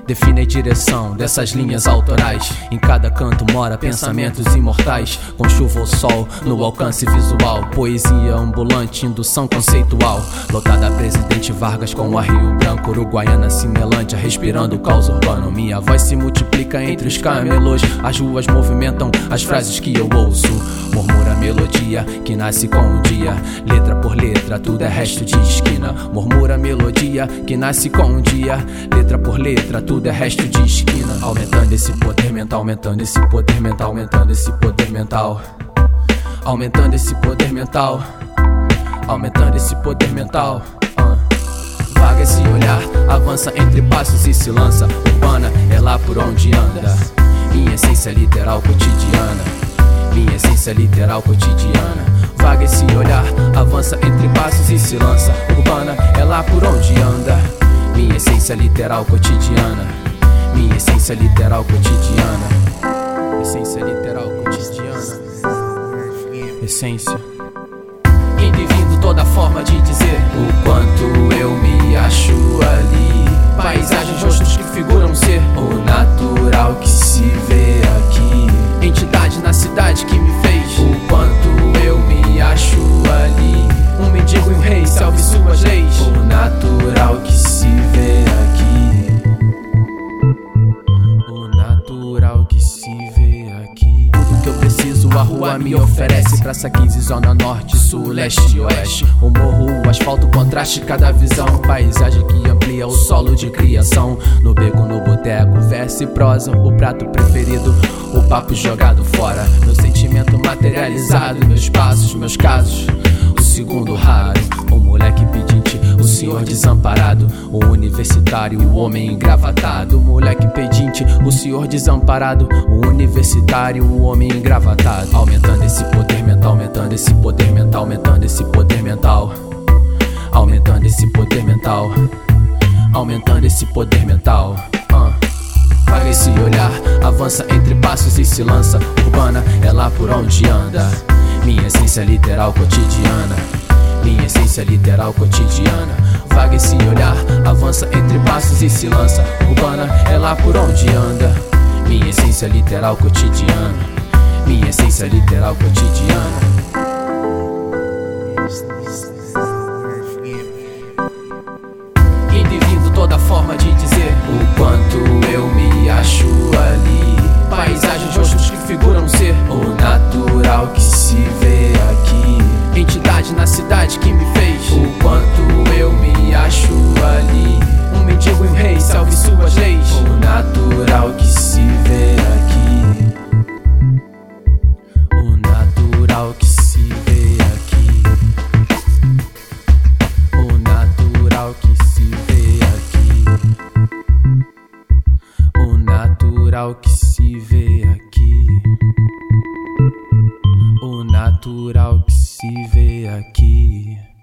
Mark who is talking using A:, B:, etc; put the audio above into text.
A: define a direção dessas linhas autorais. Em cada canto mora pensamentos imortais, com chuva ou sol no alcance visual. Poesia ambulante, indução conceitual, lotada Presidente Vargas com a Rio Branco, Uruguaiana, Cinelândia, respirando o caos urbano. Minha voz se multiplica entre os camelôs, as ruas movimentam as frases que eu ouço. Murmura a melodia que nasce com o dia, letra por letra, tudo é resto de esquina. Murmura a melodia que nasce com o dia, letra por letra, tudo é resto de esquina. Aumentando esse poder mental, aumentando esse poder mental, aumentando esse poder mental, aumentando esse poder mental, aumentando esse poder mental. Vaga esse olhar, avança entre passos e se lança. Urbana é lá por onde anda, minha essência literal cotidiana, minha essência literal cotidiana. Vaga esse olhar, avança entre passos e se lança. Urbana é lá por onde anda, minha essência literal cotidiana, minha essência literal cotidiana, essência literal cotidiana, essência. Indo e vindo toda forma de dizer o quanto eu me acho ali. Paisagens, rostos que figuram ser o natural que se vê aqui. Entidade na cidade que me fez o quanto eu me acho ali. Um mendigo e um rei, salve suas leis. O natural que se vê aqui, o natural que se vê aqui. Tudo que eu preciso a rua me oferece. Praça 15, zona norte, sul, leste e oeste. O morro, o asfalto, contraste cada visão. Paisagem que amplia o solo de criação. No beco, no boteco, verso e prosa. O prato preferido, o papo jogado fora. Meu sentimento materializado, meus passos, meus casos. O segundo raro, o moleque pedinte, o senhor desamparado, o universitário, o homem engravatado. O moleque pedinte, o senhor desamparado, o universitário, o homem engravatado. Aumentando esse poder mental, aumentando esse poder mental, aumentando esse poder mental, aumentando esse poder mental, aumentando esse poder mental. Vaga esse olhar, avança entre passos e se lança. Urbana é lá por onde anda, minha essência literal cotidiana, minha essência literal cotidiana. Vaga esse olhar, avança entre passos e se lança. Urbana é lá por onde anda, minha essência literal cotidiana, minha essência literal cotidiana. Indo e vindo toda forma de dizer o quanto eu me acho ali. Paisagens, rostos que figuram ser o natural que se vê aqui. Entidade na cidade que me fez o quanto eu me acho ali. Um mendigo e um rei, salve suas leis. O natural que se vê aqui, o natural que se vê aqui, o natural que se vê aqui, o natural que se vê aqui, o natural que se vê aqui.